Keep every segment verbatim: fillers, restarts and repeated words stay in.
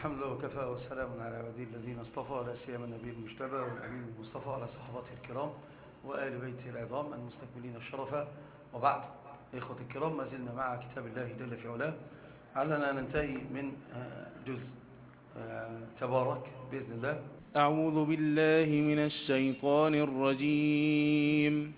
الحمد لله وكفى والسلام على عباده الذين اصطفى، لا سيما النبي المجتبى والامين المصطفى على صحابته الكرام وآل بيته العظام المستكملين الشرفاء. وبعد، إخوة الكرام، ما زلنا مع كتاب الله جل في علاه، علنا ننتهي من جزء تبارك بإذن الله. أعوذ بالله من الشيطان الرجيم.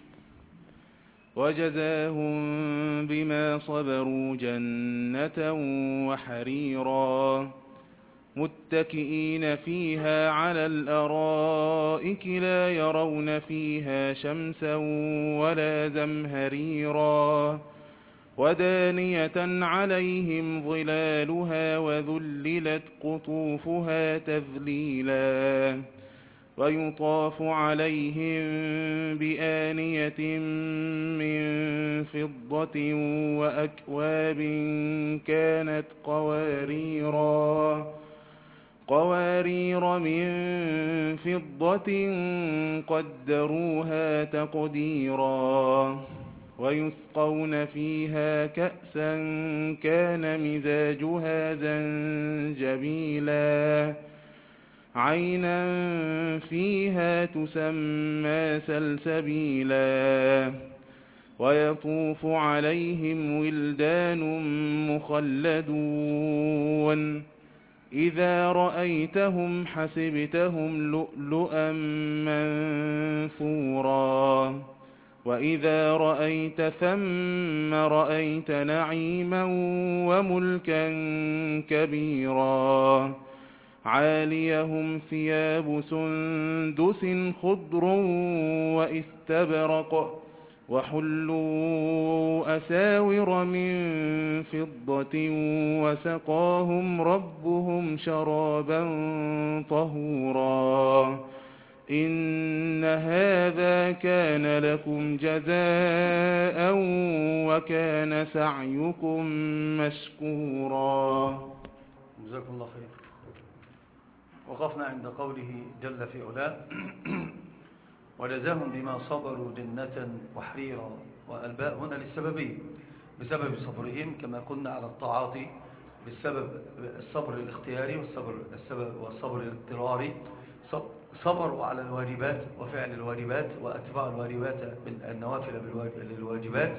وجزاهم بما صبروا جنة وحريرا متكئين فيها على الأرائك لا يرون فيها شمسا ولا زمهريرا ودانية عليهم ظلالها وذللت قطوفها تذليلا ويطاف عليهم بآنية من فضة وأكواب كانت قواريرا قوارير من فضة قدروها تقديرا ويسقون فيها كأسا كان مزاجها زنجبيلا عينا فيها تسمى سلسبيلا ويطوف عليهم ولدان مخلدون إذا رأيتهم حسبتهم لؤلؤا منثورا وإذا رأيت ثم رأيت نعيما وملكا كبيرا عاليهم ثياب سندس خضر واستبرق وحلوا أساور من فضة وسقاهم ربهم شرابا طهورا إن هذا كان لكم جزاء وكان سعيكم مشكورا. جزاكم الله خير. وقفنا عند قوله جل في علاه وجزاهم بما صبروا جنة وحريرا، والباء هنا للسببية، بسبب صبرهم كما قلنا على الطاعات، بالسبب الصبر الاختياري والصبر السبب والصبر الاضطراري، صبروا على الواجبات وفعل الواجبات واتباع الواجبات النوافل للواجبات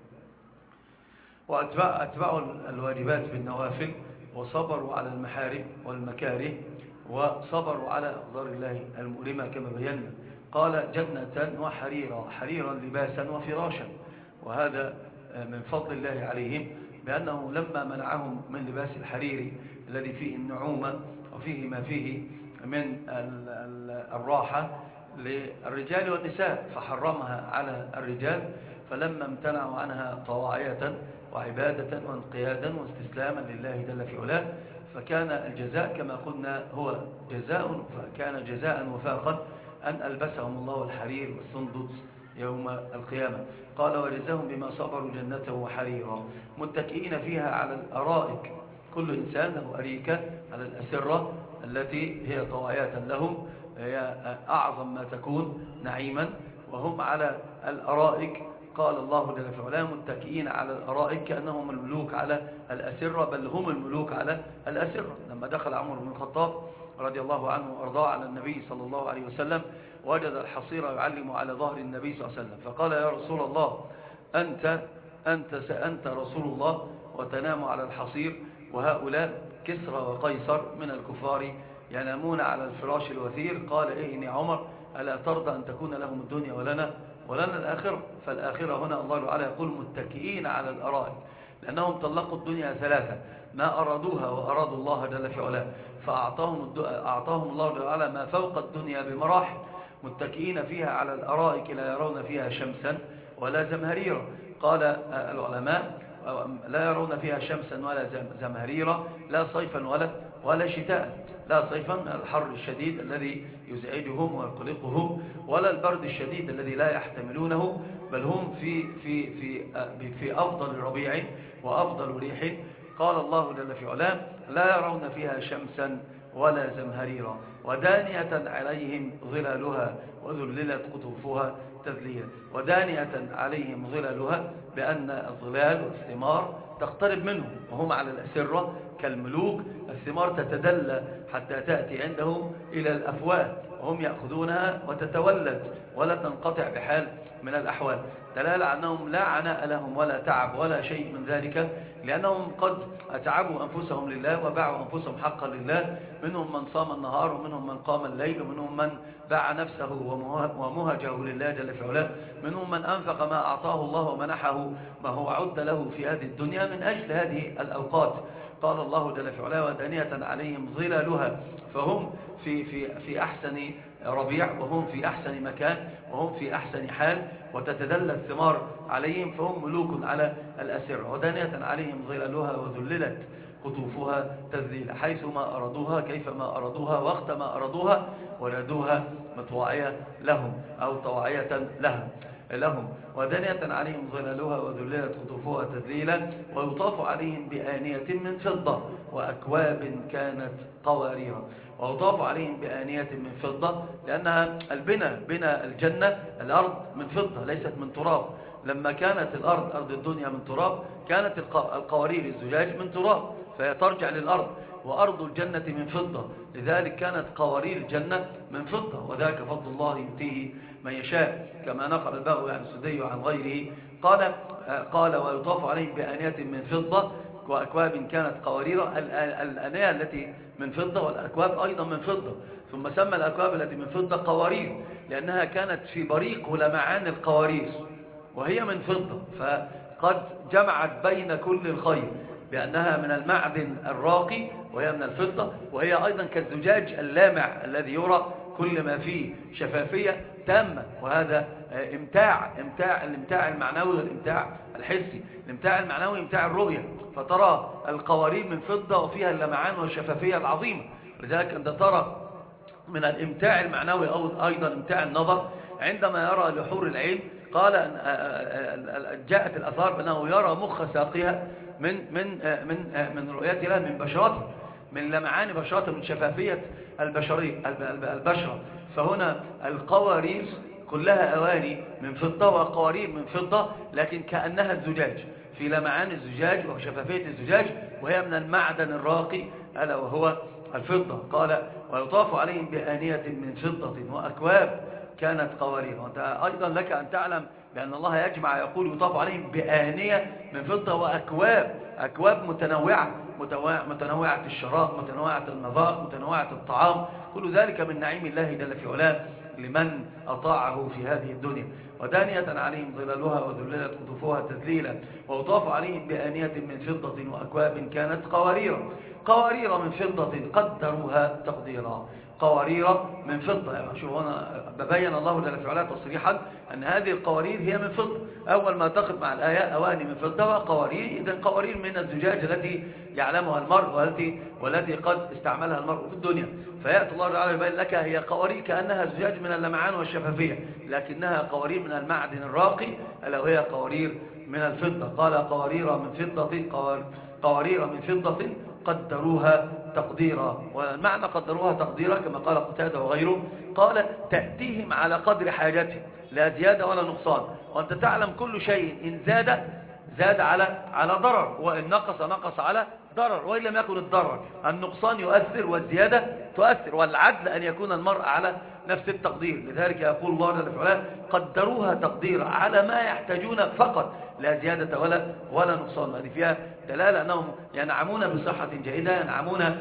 واتباع اتباع الواجبات بالنوافل، وصبروا على المحارم والمكاره، وصبروا على أقدار الله المؤلمة كما بينا. قال جنة وحريرا، حريرا لباسا وفراشا، وهذا من فضل الله عليهم، بأنه لما منعهم من لباس الحرير الذي فيه النعومة وفيه ما فيه من الراحة للرجال والنساء فحرمها على الرجال، فلما امتنعوا عنها طواعية وعبادة وانقيادا واستسلاما لله جل في علاه، فكان الجزاء كما قلنا هو جزاء، فكان جزاء وفاقا أن ألبسهم الله الحرير والسندس يوم القيامة. قال وجزاهم بما صبروا جنة وحريرا متكئين فيها على الأرائك، كل إنسان له أريكة على الأسرة التي هي طواعية لهم، هي أعظم ما تكون نعيما، وهم على الأرائك. قال الله جل في علاه متكئين على الأرائك كأنهم الملوك على الأسرة، بل هم الملوك على الأسرة. لما دخل عمر بن الخطاب رضي الله عنه وأرضاه على النبي صلى الله عليه وسلم وجد الحصير يعلم على ظهر النبي صلى الله عليه وسلم، فقال يا رسول الله أنت أنت سأنت رسول الله وتنام على الحصير، وهؤلاء كسرى وقيصر من الكفار ينامون على الفراش الوثير. قال إيه عمر ألا ترضى أن تكون لهم الدنيا ولنا ولنا الآخرة؟ فالآخرة هنا الله تعالى يقول متكئين على الأرائك، لأنهم طلقوا الدنيا ثلاثة، ما أرادوها وأرادوا الله جل في علاه، فأعطاهم أعطاهم الله تعالى ما فوق الدنيا بمراحل، متكئين فيها على الأرائك لا يرون فيها شمسا ولا زمهريرا. قال العلماء لا يرون فيها شمسا ولا زمهريرا، لا صيفا ولا ولا شتاء، لا صيفا من الحر الشديد الذي يزعجهم ويقلقهم، ولا البرد الشديد الذي لا يحتملونه، بل هم في في في في أفضل ربيع وأفضل ريح. قال الله جل في علاه لا يرون فيها شمسا ولا زمهريرا ودانية عليهم ظلالها وذللت قطوفها تذليلا. ودانية عليهم ظلالها بأن الظلال والثمار تقترب منهم، وهم على الأسرة كالملوك الثمار تتدلى حتى تأتي عندهم إلى الأفواه وهم يأخذونها وتتولد ولا تنقطع بحال من الأحوال، دلالة أنهم لا عناء لهم ولا تعب ولا شيء من ذلك، لأنهم قد أتعبوا أنفسهم لله وباعوا أنفسهم حقا لله. منهم من صام النهار ومنهم من قام الليل ومنهم من باع نفسه ومهجه لله جل في علاه، منهم من أنفق ما أعطاه الله ومنحه ما هو عد له في هذه الدنيا من أجل هذه الأوقات. قال الله جل في علاه ودانية عليهم ظلالها، فهم في, في, في أحسن ربيع وهم في أحسن مكان وهم في أحسن حال، وتتدلى الثمار عليهم فهم ملوك على الأسر. ودانية عليهم ظلالها وذللت قطوفها تذليلا، حيث ما أرادوها كيف ما أرادوها وقت ما أرادوها وجدوها مطواعية لهم أو طواعية لهم لهم ودانية عليهم ظلالها وذللت قطوفها تذليلا، ويطاف عليهم بآنية من فضة وأكواب كانت قواريرا. ويطاف عليهم بآنية من فضة لأنها البنى بنى الجنة، الأرض من فضة ليست من تراب. لما كانت الأرض أرض الدنيا من تراب كانت القوارير الزجاج من تراب فهي ترجع للأرض، وأرض الجنة من فضة، لذلك كانت قوارير الجنة من فضة، وذاك فضل الله يؤتيه من يشاء، كما نقل البغوي عن السدي وعن غيره. قال قال ويطاف عليهم بآنية من فضة وأكواب كانت قوارير. الآنية التي من فضة والأكواب أيضا من فضة، ثم سمى الأكواب التي من فضة قوارير لأنها كانت في بريق ولمعان القوارير وهي من فضة، فقد جمعت بين كل الخير بأنها من المعدن الراقي وهي من الفضة، وهي أيضا كالزجاج اللامع الذي يرى كل ما فيه شفافية تامة. وهذا امتاع امتاع الامتاع المعنوي والامتاع الحسي. الامتاع المعنوي امتاع الرؤية، فترى القوارير من فضة وفيها اللمعان والشفافية العظيمة. لذلك أنت ترى من الامتاع المعنوي أو أيضا امتاع النظر عندما يرى لحور العين. قال جاءت الأثار بأنه يرى مخ ساقها من من من من رؤيته لها من بشرته، من لمعان بشرته، من شفافية البشرية البشرة. فهنا القوارير كلها أواني من فضة وقوارير من فضة، لكن كأنها الزجاج، في لمعان الزجاج وشفافية الزجاج، وهي من المعدن الراقي ألا وهو الفضة. قال ويطاف عليهم بآنية من فضة وأكواب كانت قوارير. وأنت أيضا لك أن تعلم بأن الله يجمع يقول يطاف عليهم بآنية من فضة وأكواب، أكواب متنوعة متنوعة الشراب، متنوعة المذاق، متنوعة الطعام، كل ذلك من نعيم الله جل في علاه لمن أطاعه في هذه الدنيا. ودانية عليهم ظلالها وذللت قطوفها تذليلا، ويطاف عليهم بآنية من فضة وأكواب كانت قوارير قوارير من فضة قدروها تقديرا. قوارير من فضة، يعني شوف هنا ببين الله جل في علاه تصريحا أن هذه القوارير هي من فضة. أول ما تقف مع الآية أواني من فضة وقوارير، إذن قوارير من الزجاج التي يعلمها المرء والتي والتي قد استعملها المرء في الدنيا. فيأتي الله تعالى يبين لك هي قوارير كأنها زجاج من اللمعان والشفافية، لكنها قوارير من المعدن الراقي ألا وهي قوارير من الفضة. قال قوارير من فضة قوارير من فضة قدروها تقديرا. والمعنى قدروها تقديرا كما قال قتادة وغيره، قال تأتيهم على قدر حاجتهم لا زيادة ولا نقصان. وأنت تعلم كل شيء إن زاد زاد على على ضرر، وإن نقص نقص على ضرر، وإن لم يكن الضرر النقصان يؤثر والزيادة تؤثر، والعدل أن يكون المرء على نفس التقدير. لذلك يقول الله جل وعلا قدروها تقديرا على ما يحتاجون فقط لا زيادة ولا ولا نقصان. هذه فيها دلالة أنهم ينعمون بصحة جيدة، ينعمون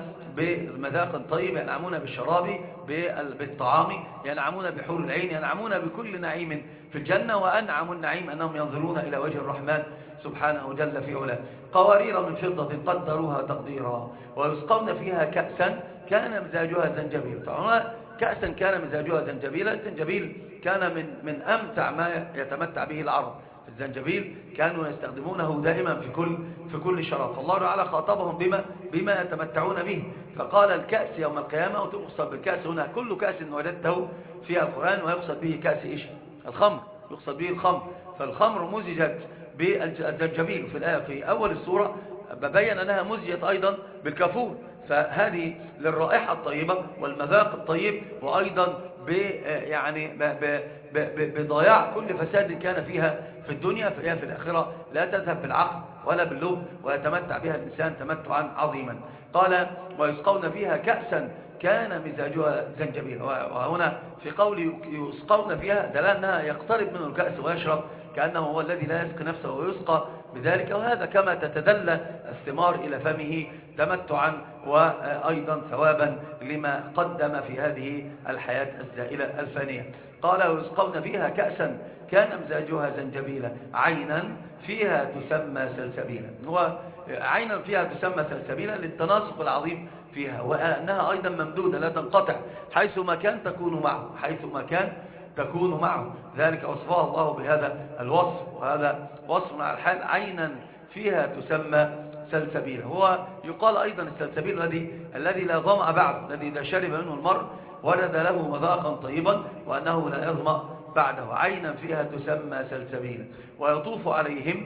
بمذاق طيب، ينعمون بالشراب بالطعام، ينعمون بحور العين، ينعمون بكل نعيم في الجنة. وأنعم النعيم أنهم ينظرون إلى وجه الرحمن سبحانه جل في علاه. قوارير من فضة قدروها تقديرا، ويسقون فيها كأسا كان مزاجها زنجبيل. فهنا كأسا كان مزاجها زنجبيلا، الزنجبيل كان من من أمتع ما يتمتع به العرب. الزنجبيل كانوا يستخدمونه دائما في كل في كل شراب، فالله تعالى خاطبهم بما بما يتمتعون به، فقال الكأس يوم القيامة. وتقصد بالكأس هنا كل كأس وجدته في القرآن، ويقصد به كأس إيش؟ الخمر، يقصد به الخمر. فالخمر مزجت بالزنجبيل في الآية في أول السورة، ببين أنها مزجت أيضا بالكافور، فهذه للرائحة الطيبة والمذاق الطيب، وأيضا يعني بضياع كل فساد كان فيها في الدنيا، فهي في الآخرة لا تذهب بالعقل ولا باللب، ويتمتع بها الإنسان تمتعا عظيما. قال ويسقون فيها كأسا كان مزاجها زنجبيل. وهنا في قول يسقون فيها دلالة أنها يقترب منه الكأس ويشرب كأنه هو الذي لا يسقي نفسه ويسقى بذلك، وهذا كما تتدلى الثمار إلى فمه تمتعا وأيضا ثوابا لما قدم في هذه الحياة الزائلة الفانية. قال ويسقون فيها كأسا كان مزاجها زنجبيلا عينا فيها تسمى سلسبيلا. وعينا فيها تسمى سلسبيلا للتناسق العظيم فيها، وأنها أيضا ممدودة لا تنقطع، حيث ما كان تكون معه، حيث ما كان تكون معه، ذلك وصفها الله بهذا الوصف، وهذا وصف على الحال عينا فيها تسمى سلسبيلا. هو يقال أيضا السلسبيل الذي الذي لا ظمأ بعده، الذي إذا شرب منه المرء وجد له مذاقا طيبا وأنه لا يظمأ بعده، عينا فيها تسمى سلسبيلا. ويطوف عليهم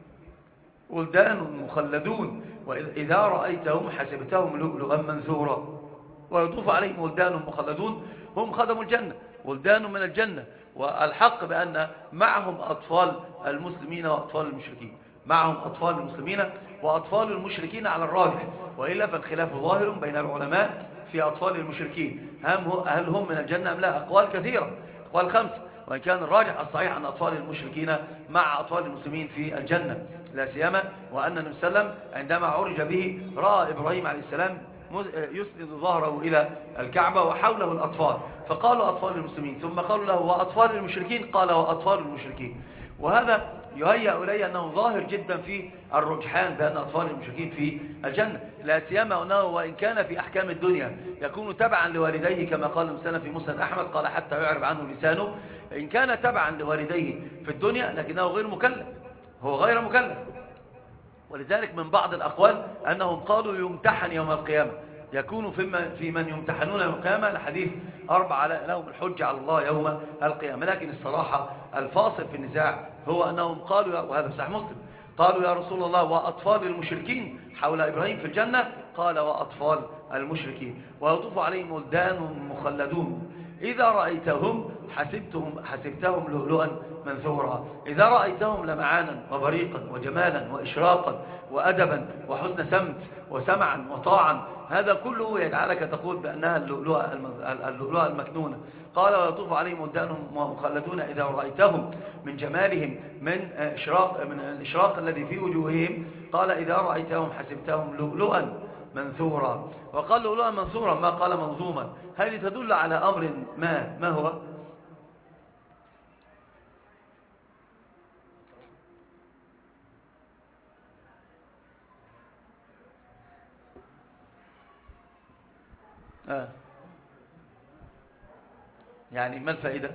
ولدان مخلدون وإذا رأيتهم حسبتهم لؤلؤا منثورا. ويطوف عليهم ولدان مخلدون هم خدموا الجنة، ولدان من الجنة. والحق بأن معهم أطفال المسلمين وأطفال المشركين، معهم أطفال المسلمين وأطفال المشركين على الراجح، وإلا فالخلاف ظاهر بين العلماء في أطفال المشركين، هل هم من الجنة أم لا؟ أقوال كثيرة، أقوال خمسة، وإن كان الراجح الصحيح أن أطفال المشركين مع أطفال المسلمين في الجنة، لا سيما وأن النبي صلى الله عليه وسلم عندما عرج به رأى إبراهيم عليه السلام يسند ظهره إلى الكعبة وحوله الأطفال، فقالوا أطفال المسلمين، ثم قالوا له وأطفال المشركين، قال وأطفال المشركين. وهذا يهيأ إلي أنه ظاهر جدا في الرجحان بأن أطفال المشركين في الجنة، لا سيما أنه وإن كان في أحكام الدنيا يكون تبعا لوالديه كما قال مسلم في مسند أحمد، قال حتى يعرف عنه لسانه، إن كان تبعا لوالديه في الدنيا لكنه غير مكلف، هو غير مكلف. ولذلك من بعض الأقوال أنهم قالوا يمتحن يوم القيامة، يكون في من يمتحنون يوم القيامة لحديث أربعة لهم الحجة على الله يوم القيامة. لكن الصراحة الفاصل في النزاع هو أنهم قالوا، وهذا في صحيح مسلم، قالوا يا رسول الله وأطفال المشركين حول إبراهيم في الجنة، قال وأطفال المشركين. ويطوف عليهم ولدان مخلدون إذا رأيتهم حسبتهم حسبتهم لؤلؤا منثورا. إذا رأيتهم لمعانا وبريقا وجمالا وإشراقا وأدبا وحسن سمت وسمعا وطاعا، هذا كله يجعلك تقول بأنها اللؤلؤة المكنونة. قال ويطوف عليهم ولدان مخلدون إذا رأيتهم من جمالهم من إشراق من الإشراق الذي في وجوههم، قال إذا رأيتهم حسبتهم لؤلؤا منثورا. وقال لؤلؤا منثورا ما قال منظوما، هذه تدل على أمر ما ما هو؟ آه. يعني ما الفائدة؟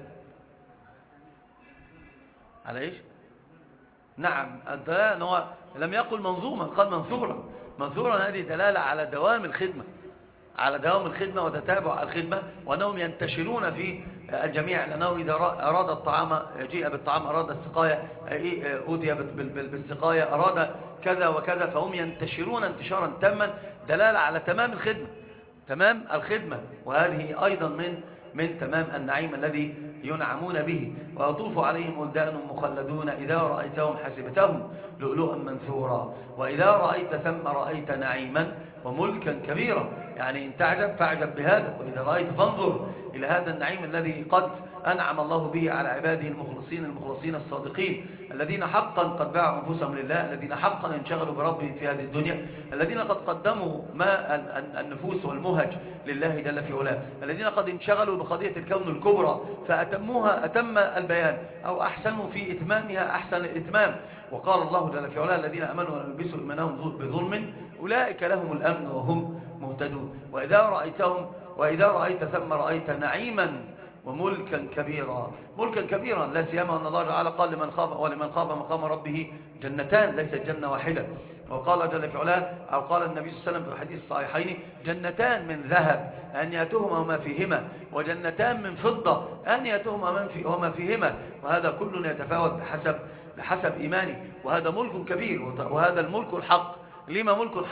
على إيش؟ نعم الدلالة أنه لم يقل منظوما، قال منثورا. منثورا هذه دلالة على دوام الخدمة، على دوام الخدمة وتتابع الخدمة، وأنهم ينتشرون في الجميع، لأنه إذا أراد الطعام جيء بالطعام، أراد السقاية أودي بالسقاية، أراد كذا وكذا، فهم ينتشرون انتشارا تاما، دلالة على تمام الخدمة، تمام الخدمة. وهذه أيضا من من تمام النعيم الذي ينعمون به. ويطوف عليهم ولدان مخلدون إذا رأيتهم حسبتهم لؤلؤا منثورا. وإذا رأيت ثم رأيت نعيما وملكا كبيرا، يعني إن تعجب فاعجب بهذا، وإذا رأيت فانظر إلى هذا النعيم الذي قد أنعم الله به على عباده المخلصين المخلصين الصادقين، الذين حقا قد باعوا أنفسهم لله، الذين حقا انشغلوا بربهم في هذه الدنيا، الذين قد قدموا ما النفوس والمهج لله جل في علاه، الذين قد انشغلوا بقضية الكون الكبرى فأتموها أتم البيان، أو أحسنوا في إتمامها أحسن الإتمام. وقال الله جل في علاه الذين أمنوا ولبسوا إيمانهم بظلم أولئك لهم الأمن وهم مهتدون. وإذا رأيتهم وإذا رأيت ثم رأيت نعيما وملكا كبيرا. ملكا كبيرا لا سيما أن الله تعالى قال لمن خاف ولمن خاف مقام ربه جنتان، ليست جنة واحدة. وقال جل في علاه أو قال النبي صلى الله عليه وسلم في الحديث الصحيحين جنتان من ذهب أنيتهما وما فيهما، وجنتان من فضة أنيتهما وما فيهما، وهذا كل يتفاوت بحسب بحسب إيمانه. وهذا ملك كبير، وهذا الملك الحق. لما ملك حق؟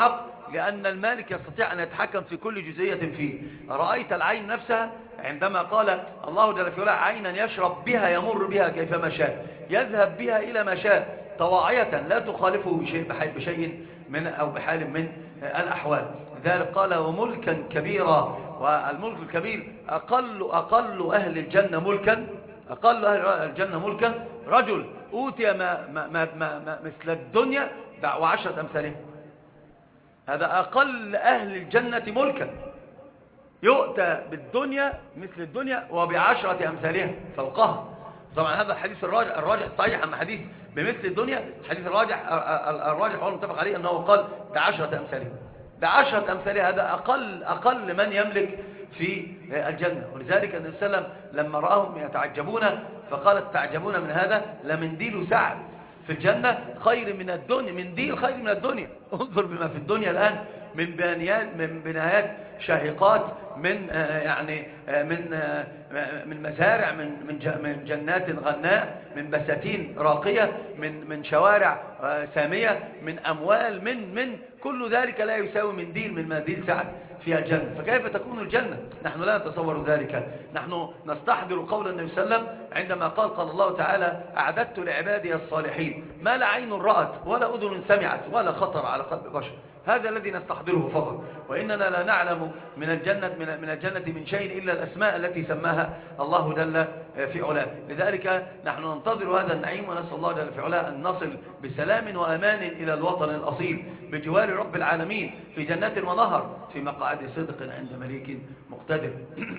لأن المالك يستطيع أن يتحكم في كل جزئية فيه. رأيت العين نفسها عندما قال الله جل في علاه عينا يشرب بها يمر بها كيفما شاء، يذهب بها إلى ما شاء طواعية لا تخالفه بشيء, بشيء من أو بحال من الأحوال. لذلك قال وملكا كبيرا. والملك الكبير أقل, أقل أهل الجنة ملكا أقل أهل الجنة ملكا رجل أوتي ما ما ما ما مثل الدنيا وعشرة أمثاله. هذا أقل أهل الجنة ملكا، يؤتى بالدنيا مثل الدنيا وبعشرة أمثالها فوقها. طبعا هذا الحديث الراجح الراجح الصحيح، أما حديث بمثل الدنيا الحديث الراجح الراجح هو المتفق عليه أنه قال بعشرة أمثالها بعشرة أمثالها. هذا أقل أقل من يملك في الجنة. ولذلك النبي صلى الله عليه وسلم لما رآهم يتعجبون فقال تعجبون من هذا لمنديل سعد في الجنة خير من الدنيا، منديل خير من الدنيا. انظر بما في الدنيا الآن من بنايات من بنايات شاهقات، من يعني من من مزارع، من من جنات غناء، من بساتين راقية، من من شوارع سامية، من أموال، من من كل ذلك لا يساوي منديل من منديل سعد في الجنة. فكيف تكون الجنة؟ نحن لا نتصور ذلك. نحن نستحضر قول النبي صلى الله عليه وسلم عندما قال قال الله تعالى أعددت لعبادي الصالحين ما لا عين رأت ولا أذن سمعت ولا خطر على قلب بشر. هذا الذي نستحضره فقط، وإننا لا نعلم من الجنة من من الجنة من شيء إلا الأسماء التي سماها الله جل في علاه. لذلك نحن ننتظر هذا النعيم ونسأل الله جل في علاه أن نصل بسلام وأمان إلى الوطن الأصيل بجوار رب العالمين في جنات ونهر في مقعد صدق عند مليك مقتدر.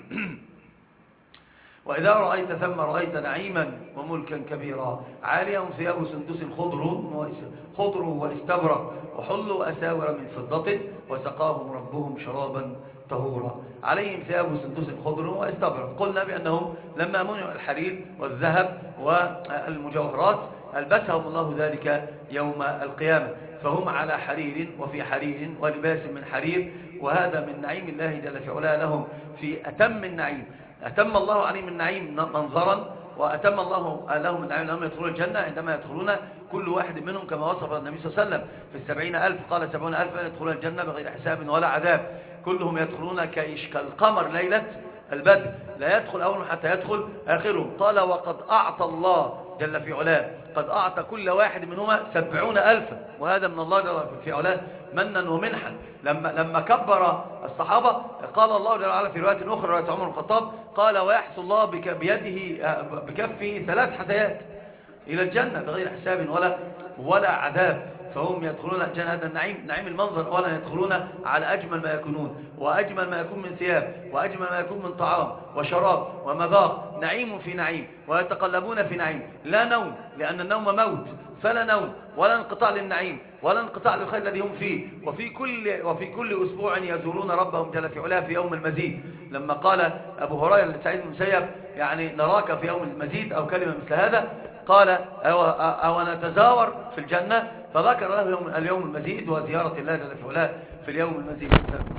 وإذا رأيت ثم رأيت نعيما وملكا كبيرا عاليهم ثياب سندس خضر خضر واستبرق وحلوا أساور من فضة وسقاهم ربهم شرابا طهورا. عليهم ثياب سندس خضر واستبرق. قلنا بأنهم لما منعوا الحرير والذهب والمجوهرات ألبسهم الله ذلك يوم القيامة، فهم على حرير وفي حرير ولباس من حرير. وهذا من نعيم الله جل في علاه لهم في أتم النعيم. أتم الله عليهم النعيم منظرا، وأتم الله لهم النعيم لهم يدخلون الجنة عندما يدخلون كل واحد منهم كما وصف النبي صلى الله عليه وسلم في السبعين ألف قال سبعون ألفا يدخلون الجنة بغير حساب ولا عذاب. كلهم يدخلون كالقمر ليلة البدر، لا يدخل أول حتى يدخل آخرهم. قال وقد أعطى الله جل في علاه قد أعطى كل واحد منهما سبعون ألفا، وهذا من الله جل في علاه منا ومنحا. لما لما كبر الصحابة قال الله جل وعلا في رواية أخرى رواية عمر الخطاب قال ويحصل الله بيده بكفه ثلاث حثيات إلى الجنة بغير حساب ولا ولا عذاب. فهم يدخلون الجنة. هذا النعيم نعيم المنظر. أولا يدخلون على أجمل ما يكونون، وأجمل ما يكون من ثياب، وأجمل ما يكون من طعام وشراب ومذاق، نعيم في نعيم، ويتقلبون في نعيم لا نوم، لأن النوم موت، فلا نوم ولا انقطاع للنعيم ولا انقطاع للخير الذي هم فيه. وفي كل وفي كل أسبوع يزورون ربهم جل في علاه في يوم المزيد. لما قال أبو هريرة لسعيد بن المسيب يعني نراك في يوم المزيد أو كلمة مثل هذا، قال أو, أو نتزاور في الجنة، فذكر له اليوم المزيد وزيارة الله جل في علاه في اليوم المزيد.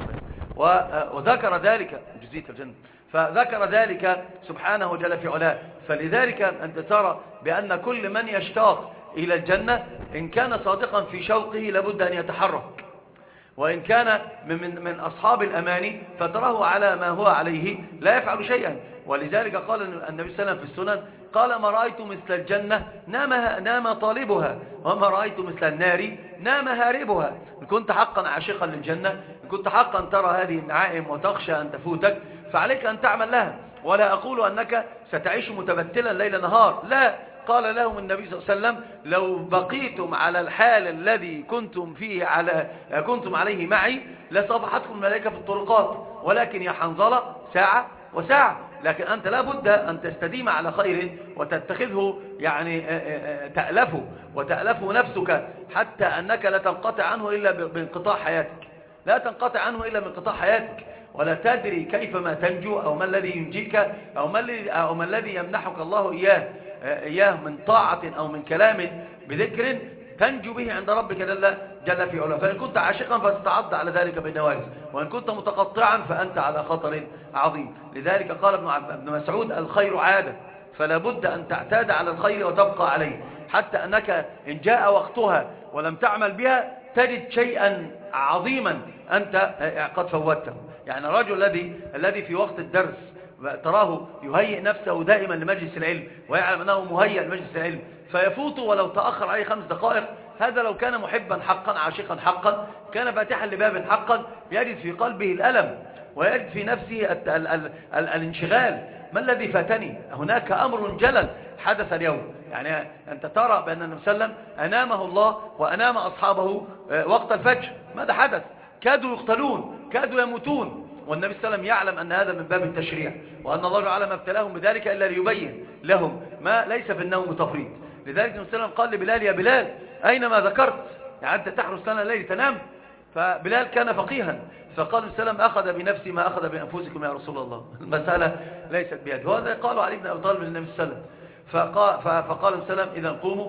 وذكر ذلك جزية الجنة، فذكر ذلك سبحانه جل في علاه. فلذلك أنت ترى بأن كل من يشتاق إلى الجنة إن كان صادقا في شوقه لابد أن يتحرك، وإن كان من, من أصحاب الأماني فتراه على ما هو عليه لا يفعل شيئا. ولذلك قال النبي صلى الله عليه وسلم في السنن قال ما رأيت مثل الجنة نامها نام طالبها، وما رأيت مثل النار نام هاربها. إن كنت حقا عاشقا للجنة، إن كنت حقا ترى هذه النعائم وتخشى أن تفوتك، فعليك أن تعمل لها. ولا أقول أنك ستعيش متبتلا ليل نهار، لا. قال لهم النبي صلى الله عليه وسلم لو بقيتم على الحال الذي كنتم فيه على كنتم عليه معي لصافحتكم الملائكة في الطرقات، ولكن يا حنظلة ساعة وساعة. لكن أنت لا بد أن تستديم على خير وتتخذه يعني تألفه وتألفه نفسك، حتى أنك لا تنقطع عنه إلا بانقطاع حياتك، لا تنقطع عنه إلا بانقطاع حياتك، ولا تدري كيف ما تنجو أو ما الذي ينجيك أو ما الذي أو ما الذي يمنحك الله إياه إياه من طاعة أو من كلام بذكر تنجو به عند ربك جل, جل في علاه. فإن كنت عاشقا فتتعض على ذلك بالنواجذ، وإن كنت متقطعا فأنت على خطر عظيم. لذلك قال ابن مسعود الخير عادة، فلا بد أن تعتاد على الخير وتبقى عليه، حتى أنك إن جاء وقتها ولم تعمل بها تجد شيئا عظيما أنت قد فوتته. يعني الرجل الذي الذي في وقت الدرس تراه يهيئ نفسه دائما لمجلس العلم ويعلم أنه مهيئ لمجلس العلم فيفوت ولو تأخر عليه خمس دقائق، هذا لو كان محبا حقا عاشقا حقا كان فاتحا لباب حقا يجد في قلبه الألم ويجد في نفسه ال ال ال ال الانشغال. ما الذي فاتني؟ هناك أمر جلل حدث اليوم. يعني أنت ترى بأن النبي صلى الله عليه وسلم أنامه الله وأنام أصحابه وقت الفجر. ماذا حدث؟ كادوا يقتلون، كادوا يموتون، والنبي صلى الله عليه وسلم يعلم أن هذا من باب التشريع، وأن الله تعالى ما ابتلاهم بذلك إلا ليبين لهم ما ليس في النوم تفريط. لذلك النبي صلى الله عليه وسلم قال لبلال: يا بلال أينما ذكرت، يعني أنت تحرس لنا الليل تنام؟ فبلال كان فقيها، فقال النبي صلى الله عليه وسلم: أخذ بنفسي ما أخذ بأنفسكم يا رسول الله، المسألة ليست بيده. وهذا قالوا علي بن أبي طالب للنبي صلى الله عليه وسلم، فقال, فقال النبي صلى الله عليه وسلم: إذا قوموا،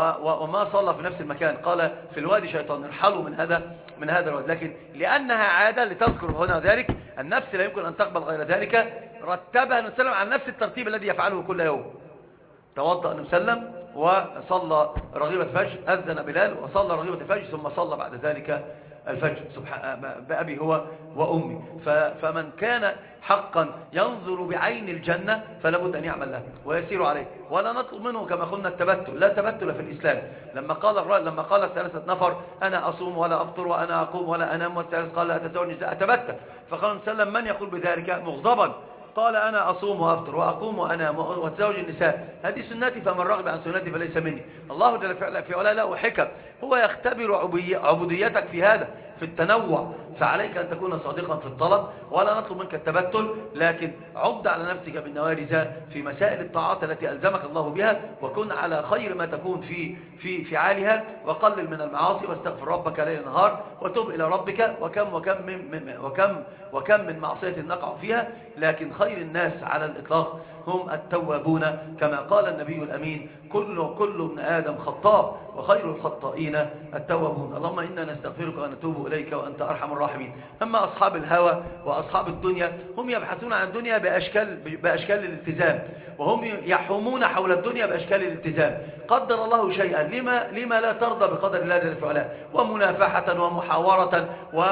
وما صلى في نفس المكان، قال: في الوادي شيطان، ارحلوا من هذا من هذا الوادي. لكن لأنها عادة لتذكر هنا ذلك، النفس لا يمكن أن تقبل غير ذلك، رتبها النبي صلى الله عليه وسلم على نفس الترتيب الذي يفعله كل يوم. توضأ النبي صلى الله عليه وسلم وصلى رغيبة الفجر، أذن بلال وصلى رغيبة الفجر، ثم صلى بعد ذلك الفجر سبحان بأبي هو وأمي. فمن كان حقا ينظر بعين الجنة فلا بد أن يعمل لها ويسير عليه، ولا نطلب منه كما قلنا التبتل، لا تبتل في الإسلام. لما قال لما قال ثلاثة نفر: أنا أصوم ولا أفطر وأنا أقوم ولا أنام، والثالث قال: لا أتزوج أتبتل. فقال النبي صلى الله عليه وسلم: من يقول بذلك مغضبا؟ قال: أنا أصوم وأفطر وأقوم وأنام وأتزوج النساء، هذه سنتي فمن رغب عن سنتي فليس مني. الله جل في علا له حكم، هو يختبر عبوديتك في هذا، في التنوع، فعليك أن تكون صادقا في الطلب، ولا نطلب منك التبتل، لكن عد على نفسك بالنوارز في مسائل الطاعات التي ألزمك الله بها، وكن على خير ما تكون في في فعالها، وقلل من المعاصي، واستغفر ربك ليل نهار، وتب إلى ربك. وكم وكم من وكم وكم من معصية نقع فيها، لكن خير الناس على الإطلاق هم التوابون، كما قال النبي الأمين: كل كل ابن آدم خطاء وخير الخطائين التوابون. اللهم إنا نستغفرك ونتوب إليك وأنت أرحم الراحمين. أما أصحاب الهوى وأصحاب الدنيا هم يبحثون عن الدنيا بأشكال, بأشكال الالتزام، وهم يحومون حول الدنيا بأشكال الالتزام. قدر الله شيئا، لما, لما لا ترضى بقدر الله جل وعلا؟ ومنافحة ومحاورة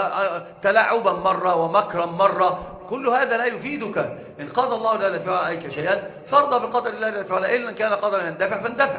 وتلاعبا مرة ومكرا مرة، كل هذا لا يفيدك. إن قضى الله جل وعلا عليك شيئا فارضى بقدر الله جل وعلا، إلا إن كان قدرا يندفع فاندفع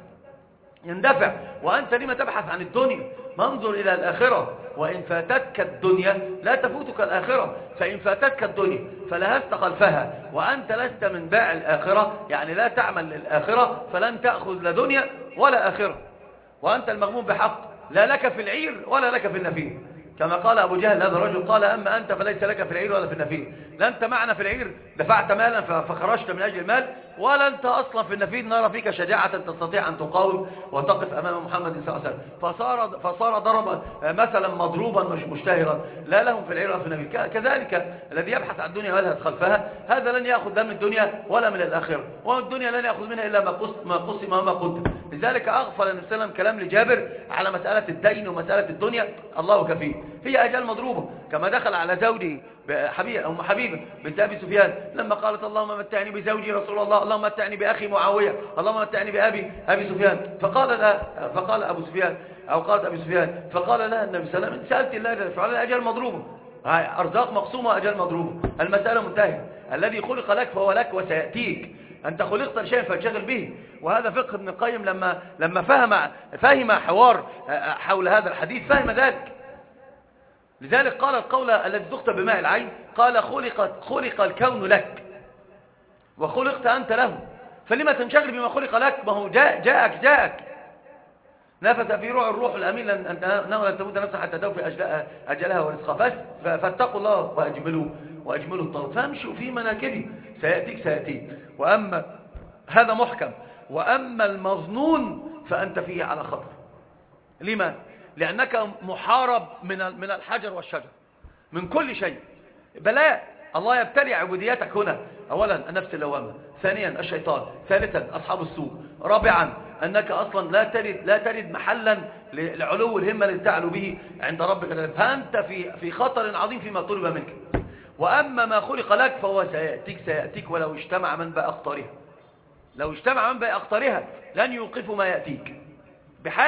يندفع. وأنت لما تبحث عن الدنيا؟ منظر إلى الآخرة. وإن فاتتك الدنيا لا تفوتك الآخرة، فإن فاتتك الدنيا فلهست خلفها وأنت لست من باع الآخرة، يعني لا تعمل للآخرة، فلن تأخذ لا دنيا ولا آخرة، وأنت المغموم بحق، لا لك في العير ولا لك في النفير. كما قال أبو جهل هذا الرجل، قال: أما أنت فليس لك في العير ولا في النفير. لا أنت معنا في العير، دفعت مالا فخرجت من أجل المال، ولا أنت أصلا في النفير نرى فيك شجاعة تستطيع أن تقاوم وتقف أمام محمد صلى الله عليه وسلم. فصار, فصار ضرب مثلا مضروبا مش مشتهرا، لا لهم في العير ولا في النفير. كذلك الذي يبحث عن الدنيا ويلهث خلفها، هذا لن يأخذ لا من الدنيا ولا من الآخرة، والدنيا لن يأخذ منها إلا ما قسم وما قدم. لذلك أغفل النبي صلى الله عليه وسلم كلام لجابر على مسألة الدين ومسألة الدنيا، الله كفيه، هي أجل مضروبة. كما دخل على زوجه حبيبة أم حبيبة بنت أبي سفيان لما قالت: اللهم متعني بزوجي رسول الله، اللهم متعني بأخي معاوية، اللهم متعني بأبي أبي سفيان. فقال لا فقال أبو سفيان أو قالت أبي سفيان، فقال لها النبي صلى الله عليه وسلم: سألت الله جل وعلا، أجل مضروبة، أرزاق مقسومة وأجل مضروبة، المسألة منتهية. الذي خلق لك فهو لك وسيأتيك، أنت خلقت لشيء فانشغل به. وهذا فقه ابن القيم لما لما فهم فهم حوار حول هذا الحديث فهم ذلك. لذلك قال القول الذي ذقت بماء العين، قال: خلق خلق الكون لك وخلقت أنت له، فلما تنشغل بما خلق لك؟ ما هو جاء جاءك جاءك نفث في روح الروح الأمين أنه لن تموت نفسا حتى توفي أجلها ورزقها، فاتقوا الله وأجملوا وأجملوا الطلب، فامشوا في مناكبه، سيأتيك سيأتيك. وأما هذا محكم، وأما المظنون فأنت فيه على خطر. لما؟ لأنك محارب من من الحجر والشجر، من كل شيء بلاء. الله يبتلي عبوديتك هنا، أولا النفس اللوامة، ثانيا الشيطان، ثالثا أصحاب السوء، رابعا أنك أصلا لا ترد لا ترد محلا لعلو الهمة التي تعلو به عند ربك، فأنت في في خطر عظيم فيما طلب منك. وأما ما خلق لك فهو سيأتيك سيأتيك ولو اجتمع من بأقطارها، لو اجتمع من بأقطارها لن يوقفوا ما يأتيك بحال.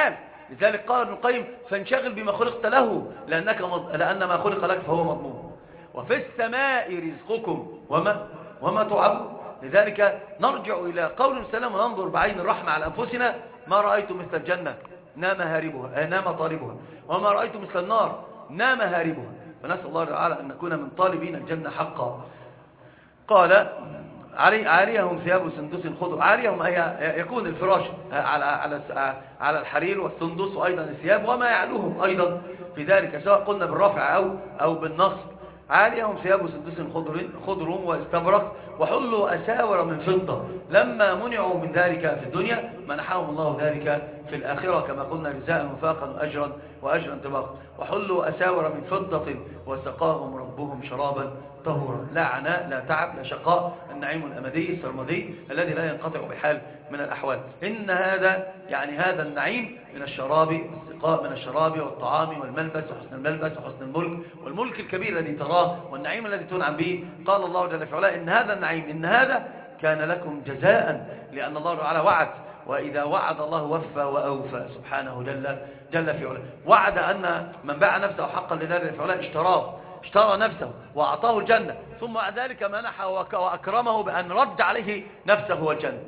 لذلك قال ابن القيم فانشغل بما خلقت له لأنك مض... لأن ما خلق لك فهو مضمون. وفي السماء رزقكم وما وما توعدون. لذلك نرجع إلى قول السلام وننظر بعين الرحمة على أنفسنا. ما رأيت مثل الجنة نام هاربها نام طالبها، وما رأيت مثل النار نام هاربها. فنسأل الله تعالى أن نكون من طالبين الجنة حقا. قال علي عليهم ثياب سندس خضر. عليهم يكون الفراش على على على الحرير والسندس، وأيضا الثياب وما يعلوهم أيضا في ذلك، سواء قلنا بالرفع أو أو بالنصب. عليهم ثياب سندس خضر خضر واستبرق وحلوا أساور من فضة. لما منعوا من ذلك في الدنيا منحهم الله ذلك في الآخرة كما قلنا جزاء وفاقا وأجرا وأجرا انطباقا. وحلوا أساور من فضة وسقاهم ربهم شرابا طهورا. لا عناء لا تعب لا شقاء، النعيم الأمدي السرمدي الذي لا ينقطع بحال من الأحوال. إن هذا يعني هذا النعيم من الشراب والسقاء، من الشراب والطعام والملبس وحسن الملبس وحسن الملك والملك الكبير الذي تراه والنعيم الذي تنعم به. قال الله جل وعلا إن هذا النعيم إن هذا كان لكم جزاء، لأن الله تعالى وعد، وإذا وعد الله وفى وأوفى سبحانه جل جل في علاه. وعد أن من باع نفسه حقا لله في علاه اشتراه اشترى نفسه وأعطاه الجنة، ثم بعد ذلك منحه وأكرمه بأن رد عليه نفسه والجنة.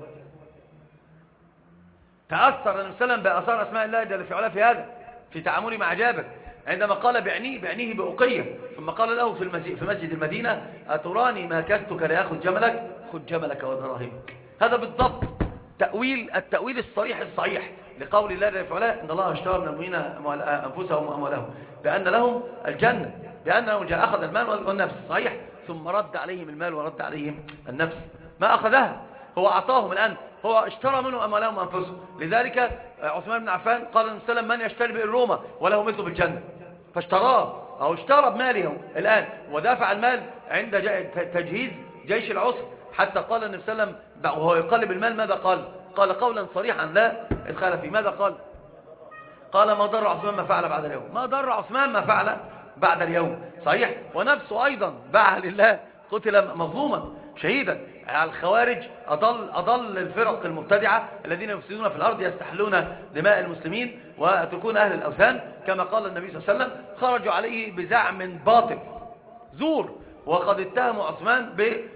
تأثر النبي صلى الله عليه وسلم بأثار أسماء الله جل في علاه في هذا، في تعامله مع جابر عندما قال بعنيه بعنيه بأقية، ثم قال له في المسجد, في مسجد المدينة أتراني ما كستك ليأخذ جملك، خذ جملك ودراهمك. هذا بالضبط تأويل التأويل الصريح الصحيح لقول الله جل في علاه إن الله اشترى من المؤمنين أنفسهم وأموالهم بأن لهم الجنة، بأن لهم جاء أخذ المال والنفس صحيح، ثم رد عليهم المال ورد عليهم النفس. ما أخذها، هو أعطاهم الآن، هو اشترى منهم أموالهم وأنفسهم. لذلك عثمان بن عفان قال النبي صلى الله عليه وسلم من يشتري بئر روما وله مثله بالجنة، فاشتراه أو اشترى بماله الآن ودافع المال عند تجهيز جيش العسر، حتى قال النبي صلى الله عليه وسلم وهو يقلب المال ماذا قال؟ قال قولا صريحا لا إدخال فيه. ماذا قال؟ قال ما ضر عثمان ما فعل بعد اليوم، ما ضر عثمان ما فعل بعد اليوم. صحيح. ونفسه أيضا باع لله، قتل مظلوما شهيدا. الخوارج أضل, أضل الفرق المبتدعة الذين يفسدون في الأرض يستحلون دماء المسلمين ويتركون أهل الأوثان، كما قال النبي صلى الله عليه وسلم خرجوا عليه بزعم باطل زور، وقد اتهموا عثمان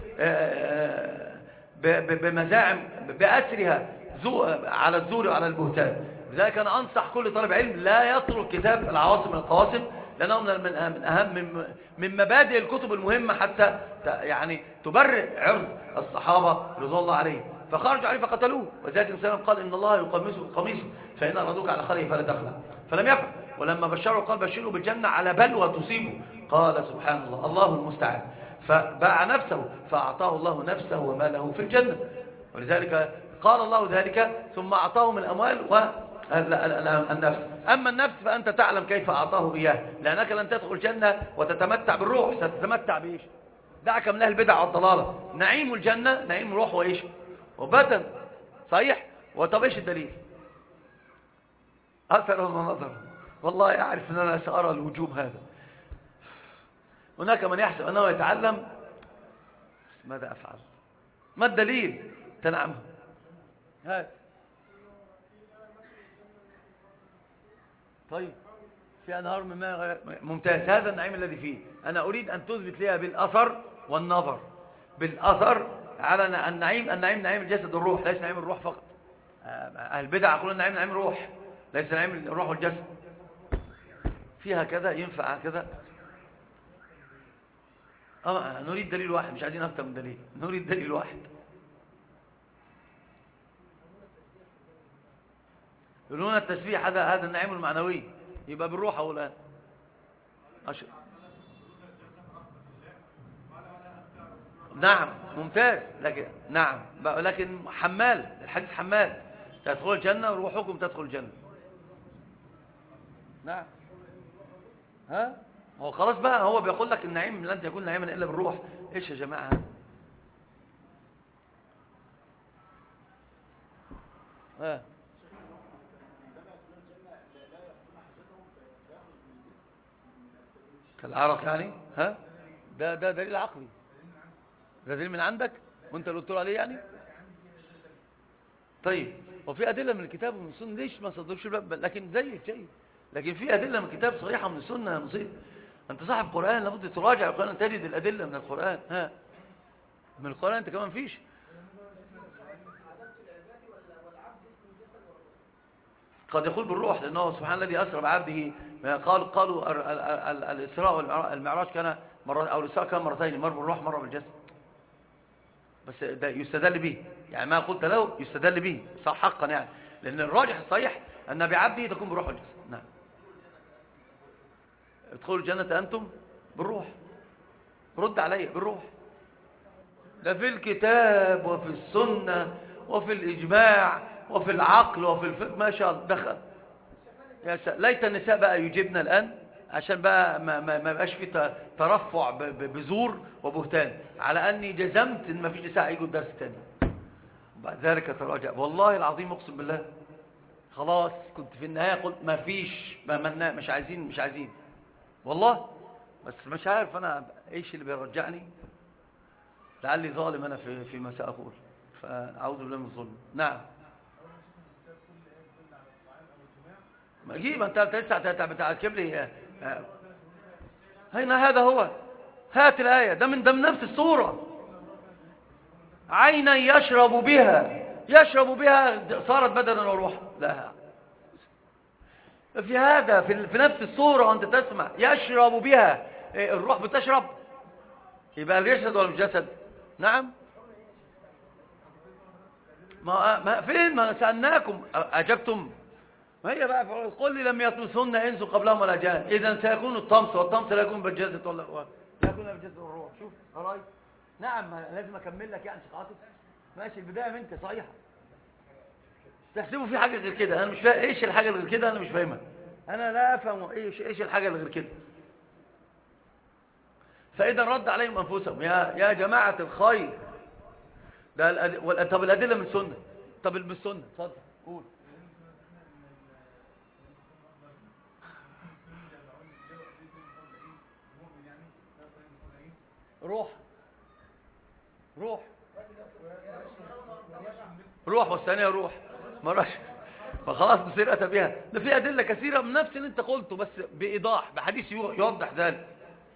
بمزاعم بأسرها على الزور وعلى البهتان. لذلك أنا أنصح كل طالب علم لا يترك كتاب العواصم من القواسم، لأنه من أهم من, من مبادئ الكتب المهمة حتى يعني تبرئ عرض الصحابة رضي الله عليهم. فخرجوا عليه فقتلوه، وذلك الإنسان قال إن الله يقمصه قميصه فإن أرادوك على خليه فلا دخل، فلم يفعل. ولما بشره قال بشره بالجنة على بلوى تصيبه، قال سبحان الله الله المستعان، فباع نفسه فأعطاه الله نفسه وماله في الجنة. ولذلك قال الله ذلك ثم أعطاه من الأموال والنفس. أما النفس فأنت تعلم كيف أعطاه إياه، لأنك لن تدخل الجنة وتتمتع بالروح، ستتمتع بإيش؟ دعك من أهل البدع والضلالة. نعيم الجنة نعيم روح وإيش؟ وبدن. صحيح. وطب إيش الدليل؟ أثر ونظر. والله أعرف أن أنا سأرى الوجوب هذا. هناك من يحسب أنه يتعلم، ماذا أفعل؟ ما الدليل؟ تنعمه هذا. طيب في أنهار من ماء غير ممتاز. هذا النعيم الذي فيه أنا أريد أن تثبت لي بالأثر والنظر. بالأثر على النعيم، النعيم نعيم الجسد والروح، ليس نعيم الروح فقط. أهل البدع يقولون النعيم نعيم الروح، ليس نعيم الروح والجسد. فيها كذا ينفع كذا. أما نريد دليل واحد، مش عايزين أكثر من دليل، نريد دليل واحد. يقولون التسبيح هذا هذا النعيم المعنوي، يبقى بالروح أو الآن أشهر. نعم ممتاز. لكن نعم لكن حمال، الحديث حمال، تدخل الجنة وروحكم تدخل الجنة. نعم. ها هو خلاص بقى، هو بيقول لك النعيم لن يكون نعيما إلا بالروح. إيش يا جماعة هذا؟ ها كالعرق يعني. ها ده ده دليل عقلي، ده دليل من عندك وانت اللي قلت له عليه يعني. طيب وفي أدلة من الكتاب ومن السنة، ليش ما صدقش الباب؟ لكن زي شيء، لكن في أدلة من الكتاب صحيحة من السنة يا مصيب. أنت صاحب قرآن لابد تراجع القرآن تجد الأدلة من القرآن. ها من القرآن أنت كمان فيش. قد يقول بالروح لأنه سبحان الذي أسرى بعبده. قالوا قالوا الإسراء والمعراج كان مرة، أو الإسراء كان مرتين، مرة بالروح مرة بالجسد. بس ده يستدل به، يعني ما قلت له يستدل به صح حقا، يعني لأن الراجح الصحيح أن بعبده تكون بروح والجسد. نعم. ادخلوا الجنة أنتم بالروح. رد علي بالروح. ده في الكتاب وفي السنة وفي الإجماع وفي العقل وفي الفقه ما شاء الله دخل. يا سلام، ليت النساء بقى يجيبنا الآن عشان بقى ما ما ما يبقاش في ترفع بزور وبهتان، على أني جزمت إن ما فيش نساء يجوا الدرس تاني. بعد ذلك تراجع والله العظيم أقسم بالله، خلاص كنت في النهاية قلت ما فيش، ما منا مش عايزين مش عايزين والله، بس مش عارف أنا إيش اللي بيرجعني، لعلي ظالم أنا في فيما سأقول، فأعوذ بالله من الظلم. نعم. ما جيب أنت لسه بتعكب لي. هنا هذا هو، هات الآية، ده من ده من نفس السورة. عينا يشرب بها، يشرب بها صارت بدنا وروحا. لا في هذا في, في نفس السورة وأنت تسمع يشرب بها. الروح بتشرب، يبقى الجسد ولا الجسد؟ نعم. ما, ما فين ما سألناكم أجبتم؟ ما هي بقى قل لي لم يطمسهن انس قبلهم ولا جان، اذا سيكون الطمس، والطمس لا يكون بالجسد ولا لا يكون بالجسد والروح. شوف قراي. نعم لازم اكمل لك يعني عاطف. ماشي البدايه منك صحيحه. تحسبوا في حاجه غير كده، انا مش فاهم ايش الحاجه اللي غير كده، انا مش فاهمها، انا لا افهم ايش ايش الحاجه اللي غير كده. فاذا رد عليهم انفسهم يا يا جماعه الخير. ده الأد... طب الادله من السنه، طب من السنه اتفضل قول. روح روح روح والثانية روح مراش، فخلاص بصير أتى بها. ده في أدلة كثيرة من نفس اللي انت قلته بس بإيضاح بحديث يوضح ذلك.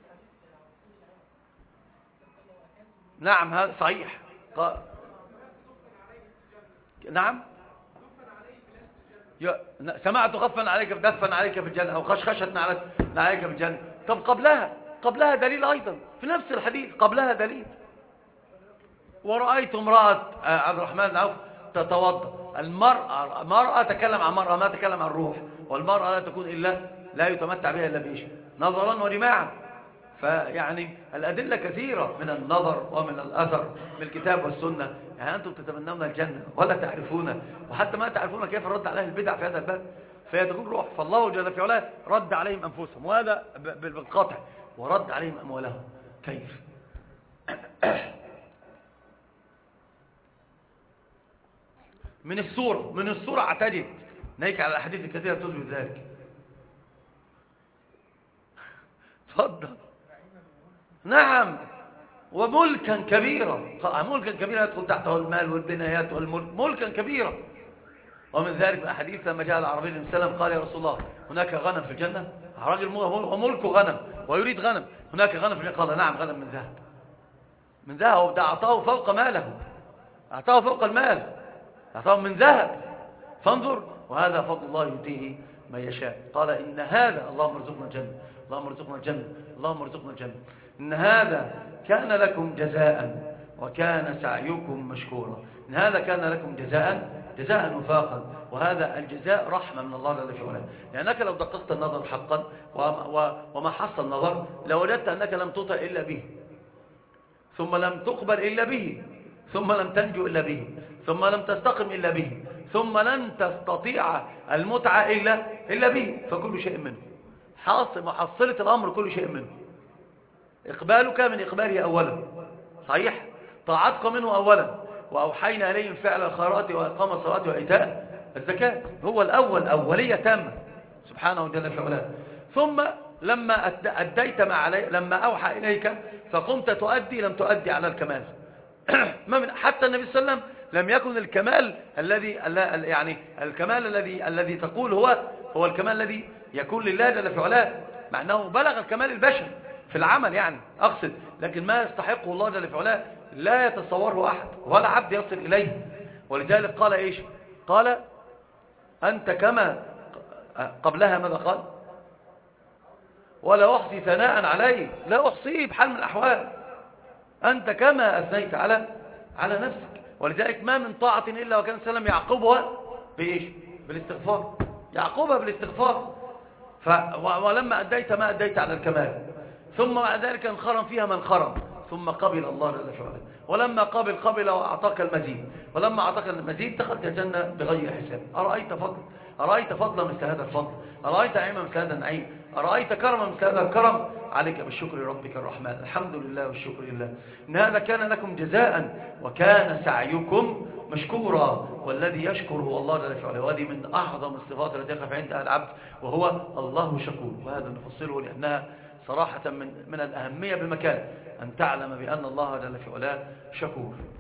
نعم هذا صحيح. ق... نعم ي... سمعت غفا عليك دفا عليك في الجنة، أو خشخشة عليك في الجنة. طب قبلها قبلها دليل أيضا في نفس الحديث، قبلها دليل. ورأيت امرأة عبد الرحمن بن عوف تتوضا. المرأة مرأة تكلم عن مرأة، ما تكلم عن روح، والمرأة لا تكون إلا لا يتمتع بها إلا بإيش؟ نظرا وجماعا. فيعني الأدلة كثيرة من النظر ومن الأثر من الكتاب والسنة. يعني أنتم تتمنون الجنة ولا تعرفون، وحتى ما تعرفون كيف الرد عليه البدع في هذا الباب، فهي تكون روح. فالله جل في علاه رد عليهم أنفسهم، وهذا بالقطع، ورد عليهم أموالهم. كيف؟ من السورة من السورة اعتدت نيك على الأحاديث الكثيرة تثبت ذلك. تفضل. نعم. وملكا كبيرا، ملكا كبيرا يدخل تحته المال والبنايات والملك، ملكا كبيرا. ومن ذلك الأحاديث لما جاء العربي عليه السلام قال يا رسول الله هناك غنم في الجنة؟ راجل وملكه غنم ويريد غنم، هناك غنم في الجنة؟ قال نعم غنم من ذهب. من ذهب، ده أعطاه فوق ماله، أعطاه فوق المال، أعطاه من ذهب. فانظر، وهذا فضل الله يؤتيه من يشاء. قال إن هذا، اللهم ارزقنا الجنة، اللهم ارزقنا الجنة، اللهم ارزقنا الجنة، إن هذا كان لكم جزاء وكان سعيكم مشكورا. إن هذا كان لكم جزاء، جزاء وفاقا، وهذا الجزاء رحمة من الله جل وعلا. لأنك لو دققت النظر حقا وما حصل النظر لوجدت أنك لم تطع إلا به، ثم لم تقبل إلا به، ثم لم تنجو إلا به، ثم لم تستقم إلا به، ثم لن تستطيع المتعة إلا, إلا به. فكل شيء منه حاصل، محصلة الأمر كل شيء منه. إقبالك من إقباله أولا، صحيح، طاعتك منه أولا، وأوحينا إليهم فعل الخيرات وإقام الصلاة وإيتاء الزكاة، هو الأول، أولية تامة سبحانه جل في علاه. ثم لما أديت ما علي، لما أوحى إليك فقمت تؤدي، لم تؤدي على الكمال. حتى النبي صلى الله عليه وسلم لم يكن الكمال الذي يعني الكمال الذي الذي تقول هو هو الكمال الذي يكون لله جل في علاه، مع انه بلغ الكمال البشري في العمل يعني اقصد، لكن ما يستحقه الله جل في علاه لا يتصوره احد ولا عبد يصل اليه. ولذلك قال ايش؟ قال انت كما قبلها ماذا قال؟ ولا احصي ثناء عليه، لا احصيه بحال من الاحوال، انت كما اثنيت على على نفسك. ولذلك ما من طاعة الا وكان سلم يعقبها بايش؟ بالاستغفار، يعقبها بالاستغفار. ف ولما اديت ما اديت على الكمال، ثم بعد ذلك انخرم فيها من خرم، ثم قبل الله جل في علاه، ولما قبل قبل واعطاك المزيد، ولما اعطاك المزيد دخلت الجنه بغير حساب. ارايت فضل ارايت فضلا مثل هذا الفضل، ارايت نعيما مثل هذا النعيم، ارايت كرما مثل هذا الكرم. عليك بالشكر ربك الرحمن، الحمد لله والشكر لله، ان هذا كان لكم جزاء وكان سعيكم مشكورا. والذي يشكر هو الله جل في علاه، وهذه من اعظم الصفات التي يقف عندها العبد، وهو الله شكور. وهذا نفصله لانها صراحة من من الأهمية بمكان أن تعلم بأن الله جل في علاه شكور.